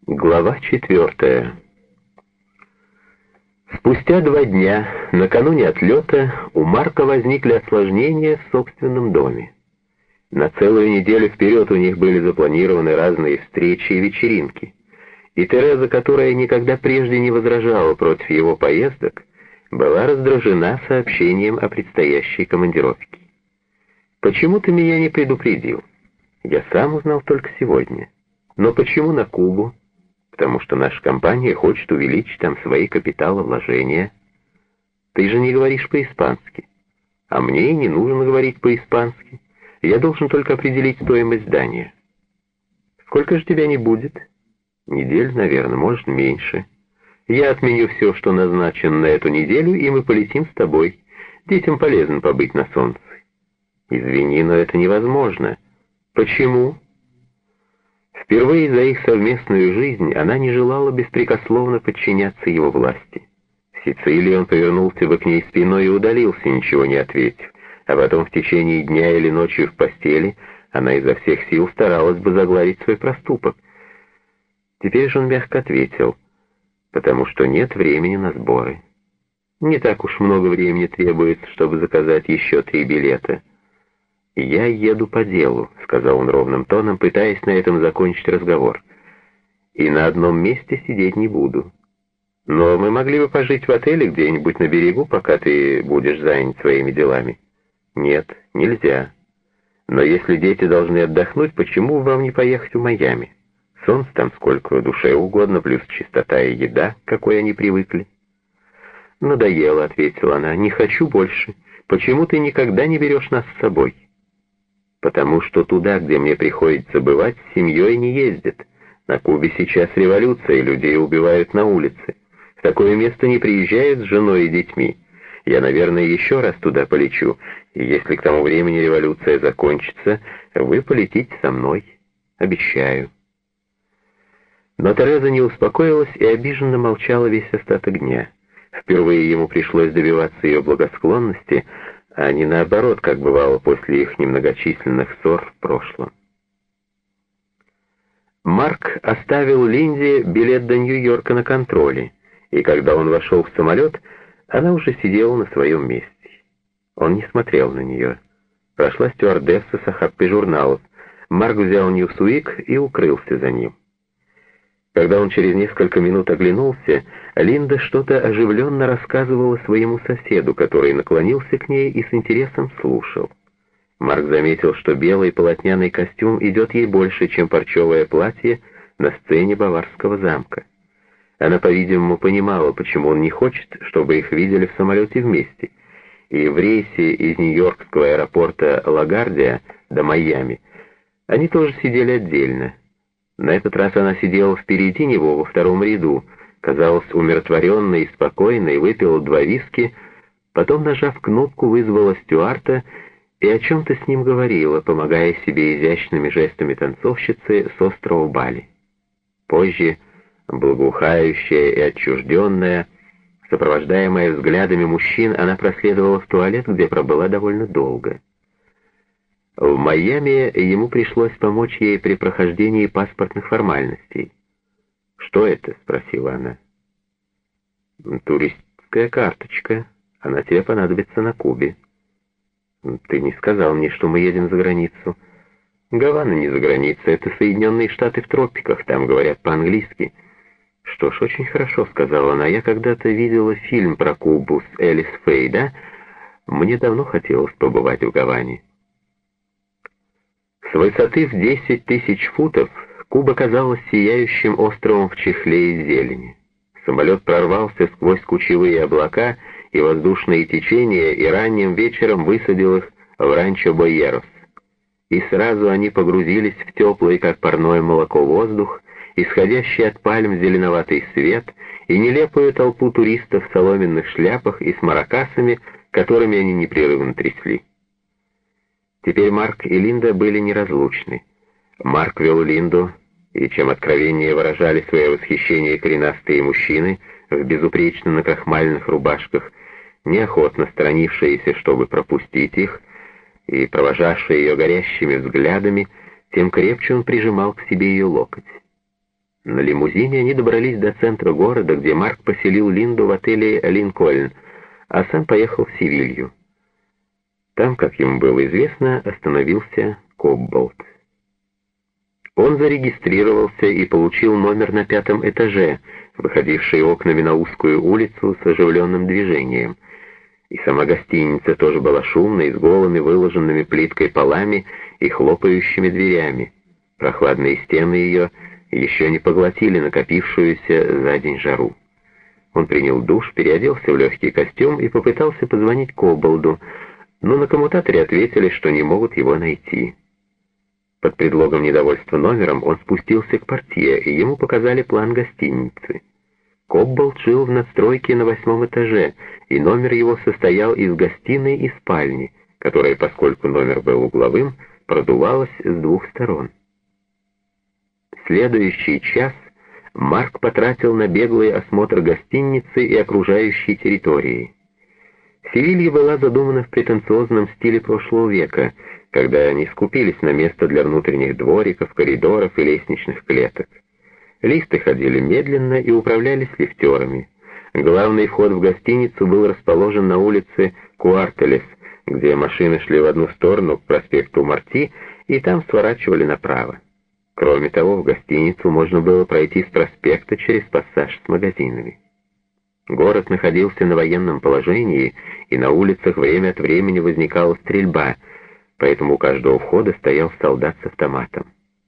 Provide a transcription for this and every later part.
Глава 4. Спустя 2 дня, накануне отлета, у Марка возникли осложнения в собственном доме. На целую неделю вперед у них были запланированы разные встречи и вечеринки. И Тереза, которая никогда прежде не возражала против его поездок, была раздражена сообщением о предстоящей командировке. «Почему ты меня не предупредил? Я сам узнал только сегодня. Но почему на Кубу? Потому что наша компания хочет увеличить там свои капиталовложения. Ты же не говоришь по-испански. А мне и не нужно говорить по-испански. Я должен только определить стоимость здания. Сколько же тебя не будет? Недель, наверное, может, меньше. Я отменю все, что назначено на эту неделю, и мы полетим с тобой. Детям полезно побыть на солнце. Извини, но это невозможно. Почему? Впервые за их совместную жизнь она не желала беспрекословно подчиняться его власти. В Сицилии он повернулся бы к ней спиной и удалился, ничего не ответив, а потом в течение дня или ночи в постели она изо всех сил старалась бы загладить свой проступок. Теперь же он мягко ответил: потому что нет времени на сборы. Не так уж много времени требуется, чтобы заказать еще 3 билета. «Я еду по делу», — сказал он ровным тоном, пытаясь на этом закончить разговор. «И на одном месте сидеть не буду. Но мы могли бы пожить в отеле где-нибудь на берегу, пока ты будешь занят своими делами». «Нет, нельзя. Но если дети должны отдохнуть, почему вам не поехать в Майами? Солнце там сколько душе угодно, плюс чистота и еда, к какой они привыкли». «Надоело», — ответила она, — «не хочу больше. Почему ты никогда не берешь нас с собой?» «Потому что туда, где мне приходится бывать, с семьей не ездят. На Кубе сейчас революция, и людей убивают на улице. В такое место не приезжают с женой и детьми. Я, наверное, еще раз туда полечу, и если к тому времени революция закончится, вы полетите со мной. Обещаю». Но Тереза не успокоилась и обиженно молчала весь остаток дня. Впервые ему пришлось добиваться ее благосклонности, а не наоборот, как бывало после их немногочисленных ссор в прошлом. Марк оставил Линде билет до Нью-Йорка на контроле, и когда он вошел в самолет, она уже сидела на своем месте. Он не смотрел на нее. Прошла стюардесса с охапкой журналов. Марк взял «Ньюсуик» и укрылся за ним. Когда он через несколько минут оглянулся, Линда что-то оживленно рассказывала своему соседу, который наклонился к ней и с интересом слушал. Марк заметил, что белый полотняный костюм идет ей больше, чем парчевое платье на сцене Баварского замка. Она, по-видимому, понимала, почему он не хочет, чтобы их видели в самолете вместе, и в рейсе из нью-йоркского аэропорта Лагардия до Майами они тоже сидели отдельно. На этот раз она сидела впереди него во втором ряду, казалась умиротворенной и спокойной, выпила 2 виски, потом, нажав кнопку, вызвала стюарта и о чем-то с ним говорила, помогая себе изящными жестами танцовщицы с острова Бали. Позже, благоухающая и отчужденная, сопровождаемая взглядами мужчин, она проследовала в туалет, где пробыла довольно долго. В Майами ему пришлось помочь ей при прохождении паспортных формальностей. «Что это?» — спросила она. «Туристская карточка. Она тебе понадобится на Кубе». «Ты не сказал мне, что мы едем за границу». «Гавана не за границей, это Соединенные Штаты в тропиках, там говорят по-английски». «Что ж, очень хорошо», — сказала она. «Я когда-то видела фильм про Кубу с Элис Фей, да? Мне давно хотелось побывать в Гаване». С высоты в 10 000 футов Куба казалась сияющим островом в чехле из зелени. Самолет прорвался сквозь кучевые облака и воздушные течения и ранним вечером высадил их в ранчо Бойерос. И сразу они погрузились в теплый, как парное молоко, воздух, исходящий от пальм зеленоватый свет и нелепую толпу туристов в соломенных шляпах и с маракасами, которыми они непрерывно трясли. Теперь Марк и Линда были неразлучны. Марк вел Линду, и чем откровеннее выражали свое восхищение коренастые мужчины в безупречно накрахмаленных рубашках, неохотно сторонившиеся, чтобы пропустить их, и провожавшие ее горящими взглядами, тем крепче он прижимал к себе ее локоть. На лимузине они добрались до центра города, где Марк поселил Линду в отеле «Линкольн», а сам поехал в Севилью. Там, как ему было известно, остановился Кобболд. Он зарегистрировался и получил номер на 5-м этаже, выходивший окнами на узкую улицу с оживленным движением. И сама гостиница тоже была шумной, с голыми, выложенными плиткой полами и хлопающими дверями. Прохладные стены ее еще не поглотили накопившуюся за день жару. Он принял душ, переоделся в легкий костюм и попытался позвонить Кобболду, но на коммутаторе ответили, что не могут его найти. Под предлогом недовольства номером он спустился к портье, и ему показали план гостиницы. Кобболд жил в надстройке на 8-м этаже, и номер его состоял из гостиной и спальни, которая, поскольку номер был угловым, продувалась с двух сторон. Следующий час Марк потратил на беглый осмотр гостиницы и окружающей территории. Севилья была задумана в претенциозном стиле прошлого века, когда они скупились на место для внутренних двориков, коридоров и лестничных клеток. Лифты ходили медленно и управлялись лифтерами. Главный вход в гостиницу был расположен на улице Куартелес, где машины шли в одну сторону к проспекту Марти и там сворачивали направо. Кроме того, в гостиницу можно было пройти с проспекта через пассаж с магазинами. Город находился на военном положении, и на улицах время от времени возникала стрельба, поэтому у каждого входа стоял солдат с автоматом.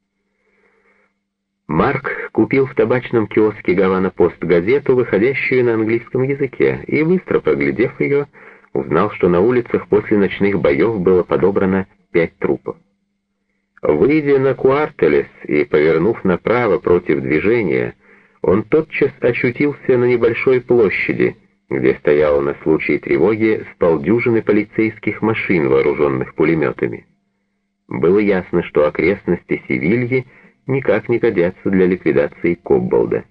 Марк купил в табачном киоске «Гавана-Пост» газету, выходящую на английском языке, и, быстро проглядев ее, узнал, что на улицах после ночных боев было подобрано 5 трупов. Выйдя на Куартелес и повернув направо против движения, он тотчас очутился на небольшой площади, где стояло на случай тревоги с полдюжины полицейских машин, вооруженных пулеметами. Было ясно, что окрестности Севильи никак не годятся для ликвидации Кобболда.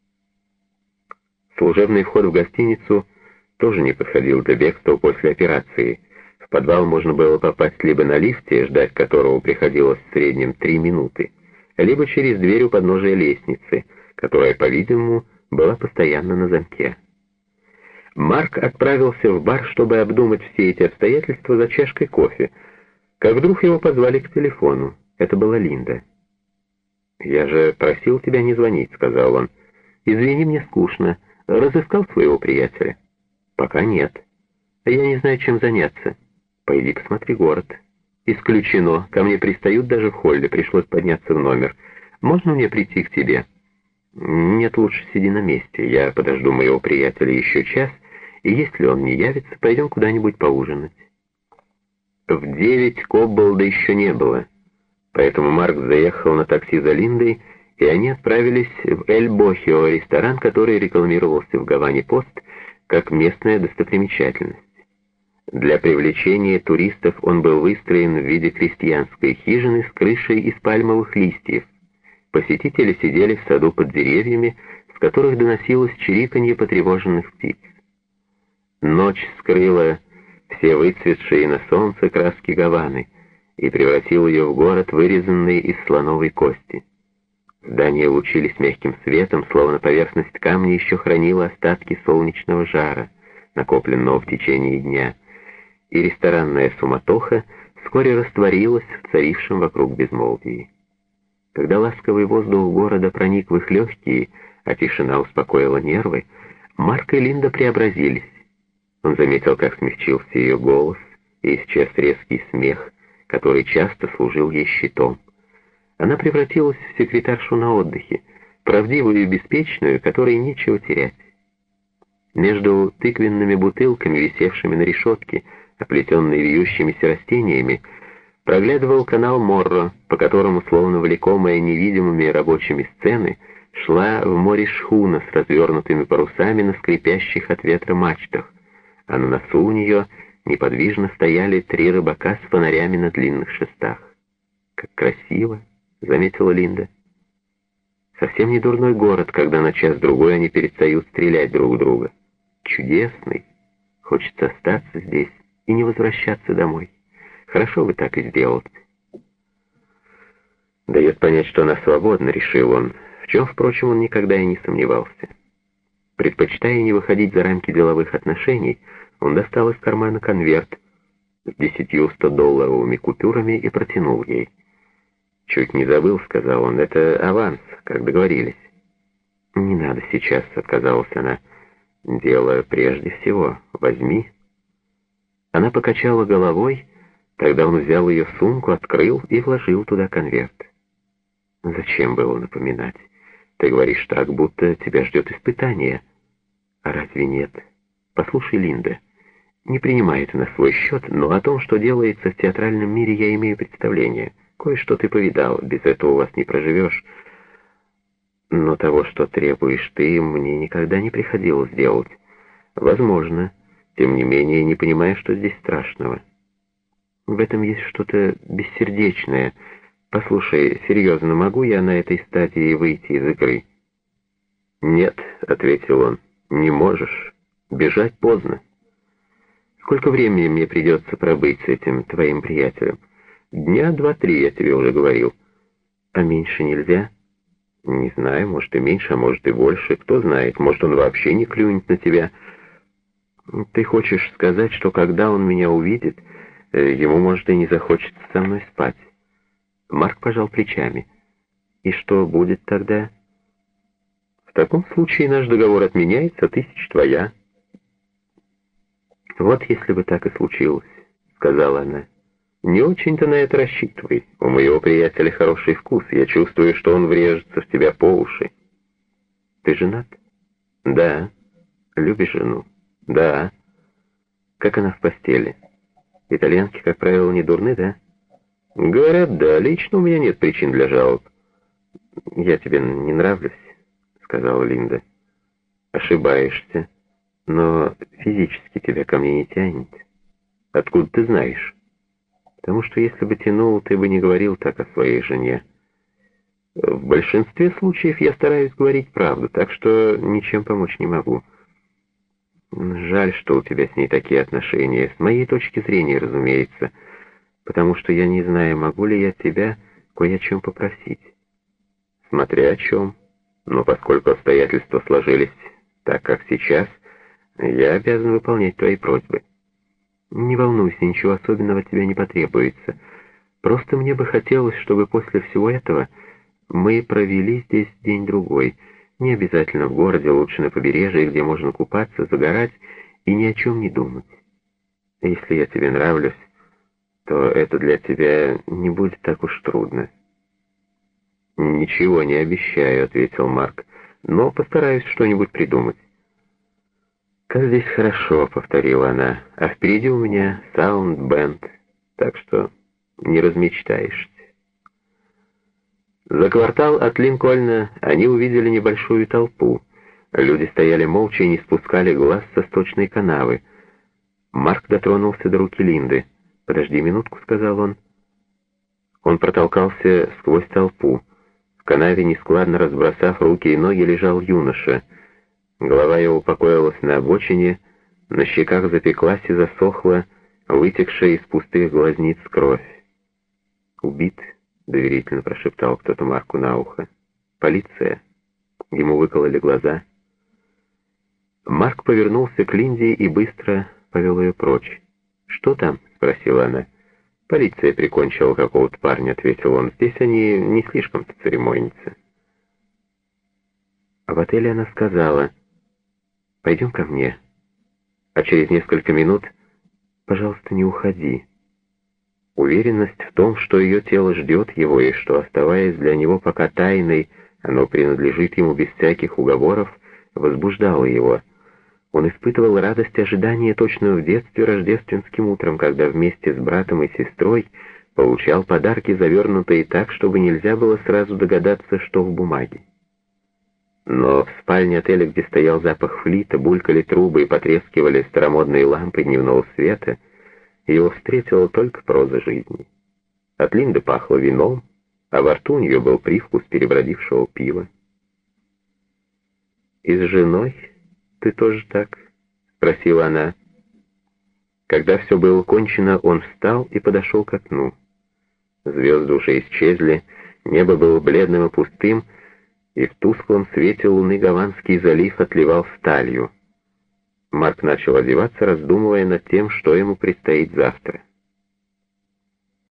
Служебный вход в гостиницу тоже не подходил для бегства после операции. В подвал можно было попасть либо на лифте, ждать которого приходилось в среднем 3 минуты, либо через дверь у подножия лестницы, которая, по-видимому, была постоянно на замке. Марк отправился в бар, чтобы обдумать все эти обстоятельства за чашкой кофе, как вдруг его позвали к телефону. Это была Линда. «Я же просил тебя не звонить», — сказал он. «Извини, мне скучно. Разыскал своего приятеля?» «Пока нет. Я не знаю, чем заняться. Пойди посмотри город». «Исключено. Ко мне пристают даже в холле. Пришлось подняться в номер. Можно мне прийти к тебе?» «Нет, лучше сиди на месте. Я подожду моего приятеля еще час, и если он не явится, пойдем куда-нибудь поужинать». В 9 Кобболда еще не было, поэтому Марк заехал на такси за Линдой, и они отправились в «Эль Бохио», ресторан, который рекламировался в «Гаване-Пост» как местная достопримечательность. Для привлечения туристов он был выстроен в виде крестьянской хижины с крышей из пальмовых листьев. Посетители сидели в саду под деревьями, с которых доносилось чириканье потревоженных птиц. Ночь скрыла все выцветшие на солнце краски Гаваны и превратила ее в город, вырезанный из слоновой кости. Здания лучились мягким светом, словно поверхность камня еще хранила остатки солнечного жара, накопленного в течение дня, и ресторанная суматоха вскоре растворилась в царившем вокруг безмолвии. Когда ласковый воздух города проник в их легкие, а тишина успокоила нервы, Марк и Линда преобразились. Он заметил, как смягчился ее голос, и исчез резкий смех, который часто служил ей щитом. Она превратилась в секретаршу на отдыхе, правдивую и беспечную, которой нечего терять. Между тыквенными бутылками, висевшими на решетке, оплетенной вьющимися растениями, проглядывал канал Морро, по которому, словно влекомая невидимыми рабочими сцены, шла в море шхуна с развернутыми парусами на скрипящих от ветра мачтах, а на носу у нее неподвижно стояли 3 рыбака с фонарями на длинных шестах. «Как красиво!» — заметила Линда. «Совсем не дурной город, когда на час-другой они перестают стрелять друг в друга. Чудесный! Хочется остаться здесь и не возвращаться домой. Хорошо бы так и сделать». «Дает понять, что она свободна», — решил он. чем, впрочем, он никогда и не сомневался. Предпочитая не выходить за рамки деловых отношений, он достал из кармана конверт с 10 100-долларовыми купюрами и протянул ей. «Чуть не забыл», — сказал он, — «это аванс, как договорились». «Не надо сейчас», — отказалась она. «Дело прежде всего. Возьми». Она покачала головой, тогда он взял ее сумку, открыл и вложил туда конверт. «Зачем было напоминать? Ты говоришь так, будто тебя ждет испытание». «А разве нет? Послушай, Линда, не принимай это на свой счет, но о том, что делается в театральном мире, я имею представление. Кое-что ты повидал, без этого у вас не проживешь. Но того, что требуешь ты, мне никогда не приходилось делать. Возможно, тем не менее, не понимаю, что здесь страшного. В этом есть что-то бессердечное. Послушай, серьезно, могу я на этой стадии выйти из игры?» «Нет», — ответил он, — «не можешь. Бежать поздно». «Сколько времени мне придется пробыть с этим твоим приятелем?» «Дня 2-3, я тебе уже говорил». «А меньше нельзя?» «Не знаю, может и меньше, а может и больше. Кто знает, может он вообще не клюнет на тебя». «Ты хочешь сказать, что когда он меня увидит, ему, может, и не захочется со мной спать?» Марк пожал плечами. «И что будет тогда?» «В таком случае наш договор отменяется, 1000 твоя». «Вот если бы так и случилось», — сказала она. «Не очень-то на это рассчитывай. У моего приятеля хороший вкус. Я чувствую, что он врежется в тебя по уши». «Ты женат?» «Да». «Любишь жену?» «Да». «Как она в постели? Итальянки, как правило, не дурны, да?» «Говорят, да. Лично у меня нет причин для жалоб». «Я тебе не нравлюсь», — сказала Линда. «Ошибаешься. Но физически тебя ко мне не тянет». «Откуда ты знаешь?» «Потому что если бы тянул, ты бы не говорил так о своей жене». «В большинстве случаев я стараюсь говорить правду, так что ничем помочь не могу». «Жаль, что у тебя с ней такие отношения. С моей точки зрения, разумеется. Потому что я не знаю, могу ли я тебя кое о чем попросить». «Смотря о чем. Но поскольку обстоятельства сложились так, как сейчас, я обязан выполнять твои просьбы». «Не волнуйся, ничего особенного тебе не потребуется. Просто мне бы хотелось, чтобы после всего этого мы провели здесь день-другой. Не обязательно в городе, лучше на побережье, где можно купаться, загорать и ни о чем не думать. Если я тебе нравлюсь, то это для тебя не будет так уж трудно». «Ничего не обещаю», — ответил Марк, — «но постараюсь что-нибудь придумать». «Как здесь хорошо», — повторила она, — «а впереди у меня саунд-бенд, так что не размечтаешься». За квартал от Линкольна они увидели небольшую толпу. Люди стояли молча и не спускали глаз со сточной канавы. Марк дотронулся до руки Линды. «Подожди минутку», — сказал он. Он протолкался сквозь толпу. В канаве, нескладно разбросав руки и ноги, лежал юноша. Голова его покоилась на обочине, на щеках запеклась и засохла, вытекшая из пустых глазниц кровь. «Убит», — доверительно прошептал кто-то Марку на ухо. «Полиция». Ему выкололи глаза. Марк повернулся к Линде и быстро повел ее прочь. «Что там?» — спросила она. «Полиция прикончила какого-то парня», — ответил он. «Здесь они не слишком-то церемонятся». А в отеле она сказала: «Пойдем ко мне». А через несколько минут: «Пожалуйста, не уходи». Уверенность в том, что ее тело ждет его, и что, оставаясь для него пока тайной, оно принадлежит ему без всяких уговоров, возбуждало его. Он испытывал радость ожидания точно в детстве рождественским утром, когда вместе с братом и сестрой получал подарки, завернутые так, чтобы нельзя было сразу догадаться, что в бумаге. Но в спальне отеля, где стоял запах флита, булькали трубы и потрескивали старомодные лампы дневного света, его встретила только проза жизни. От Линды пахло вином, а во рту у нее был привкус перебродившего пива. «И с женой ты тоже так?» — спросила она. Когда все было кончено, он встал и подошел к окну. Звезды уже исчезли, небо было бледным и пустым, и в тусклом свете луны Гаванский залив отливал сталью. Марк начал одеваться, раздумывая над тем, что ему предстоит завтра.